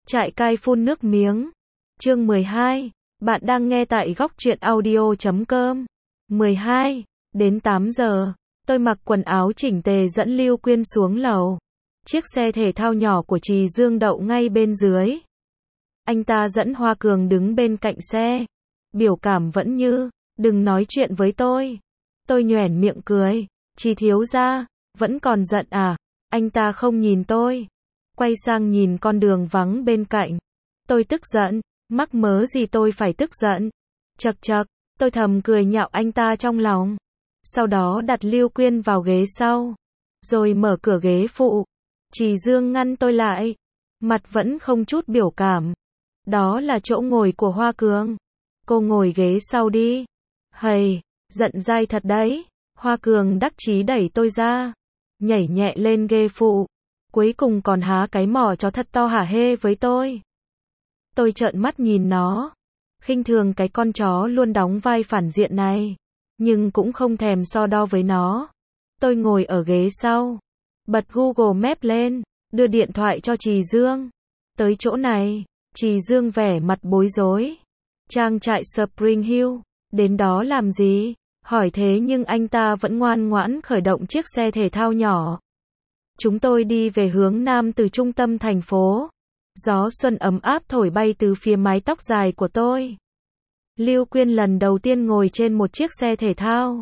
Trại cai phun nước miếng. Chương 12. Bạn đang nghe tại góc truyện audio.com. 12. Đến 8 giờ, tôi mặc quần áo chỉnh tề dẫn Lưu Quyên xuống lầu. Chiếc xe thể thao nhỏ của Trì Dương đậu ngay bên dưới. Anh ta dẫn Hoa Cường đứng bên cạnh xe. Biểu cảm vẫn như, đừng nói chuyện với tôi. Tôi nhoẻn miệng cười. Trì thiếu gia, vẫn còn giận à? Anh ta không nhìn tôi. Quay sang nhìn con đường vắng bên cạnh. Tôi tức giận, mắc mớ gì tôi phải tức giận. Chậc chậc, tôi thầm cười nhạo anh ta trong lòng. Sau đó đặt Lưu Quyên vào ghế sau. Rồi mở cửa ghế phụ. Trì Dương ngăn tôi lại. Mặt vẫn không chút biểu cảm. Đó là chỗ ngồi của Hoa Cường. Cô ngồi ghế sau đi. Hầy, giận dai thật đấy. Hoa Cường đắc chí đẩy tôi ra. Nhảy nhẹ lên ghế phụ. Cuối cùng còn há cái mỏ chó thật to hả hê với tôi. Tôi trợn mắt nhìn nó. Khinh thường cái con chó luôn đóng vai phản diện này. Nhưng cũng không thèm so đo với nó. Tôi ngồi ở ghế sau. Bật Google Maps lên. Đưa điện thoại cho Trì Dương. Tới chỗ này. Trì Dương vẻ mặt bối rối. Trang trại Spring Hill. Đến đó làm gì? Hỏi thế nhưng anh ta vẫn ngoan ngoãn khởi động chiếc xe thể thao nhỏ. Chúng tôi đi về hướng nam từ trung tâm thành phố. Gió xuân ấm áp thổi bay từ phía mái tóc dài của tôi. Lưu Quyên lần đầu tiên ngồi trên một chiếc xe thể thao.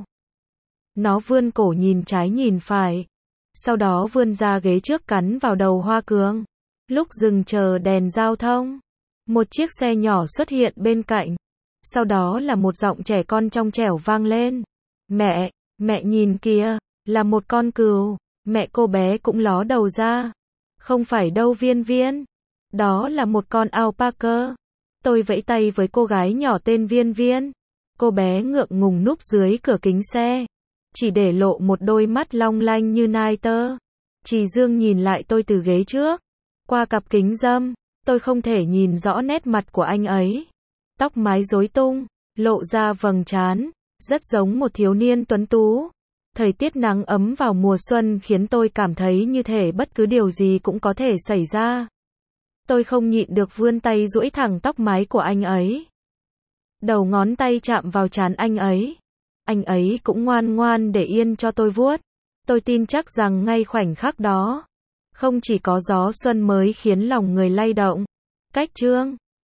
Nó vươn cổ nhìn trái nhìn phải. Sau đó vươn ra ghế trước cắn vào đầu Hoa Cường. Lúc dừng chờ đèn giao thông, một chiếc xe nhỏ xuất hiện bên cạnh. Sau đó là một giọng trẻ con trong trẻo vang lên. Mẹ nhìn kìa, là một con cừu. Mẹ cô bé cũng ló đầu ra. Không phải đâu Viên Viên. Đó là một con alpaca. Tôi vẫy tay với cô gái nhỏ tên Viên Viên. Cô bé ngượng ngùng núp dưới cửa kính xe. Chỉ để lộ một đôi mắt long lanh như nai tơ. Trì Dương nhìn lại tôi từ ghế trước. Qua cặp kính râm, tôi không thể nhìn rõ nét mặt của anh ấy. Tóc mái rối tung, lộ ra vầng trán. Rất giống một thiếu niên tuấn tú. Thời tiết nắng ấm vào mùa xuân khiến tôi cảm thấy như thể bất cứ điều gì cũng có thể xảy ra. Tôi không nhịn được vươn tay duỗi thẳng tóc mái của anh ấy. Đầu ngón tay chạm vào trán anh ấy. Anh ấy cũng ngoan ngoan để yên cho tôi vuốt. Tôi tin chắc rằng ngay khoảnh khắc đó, không chỉ có gió xuân mới khiến lòng người lay động. Cách chương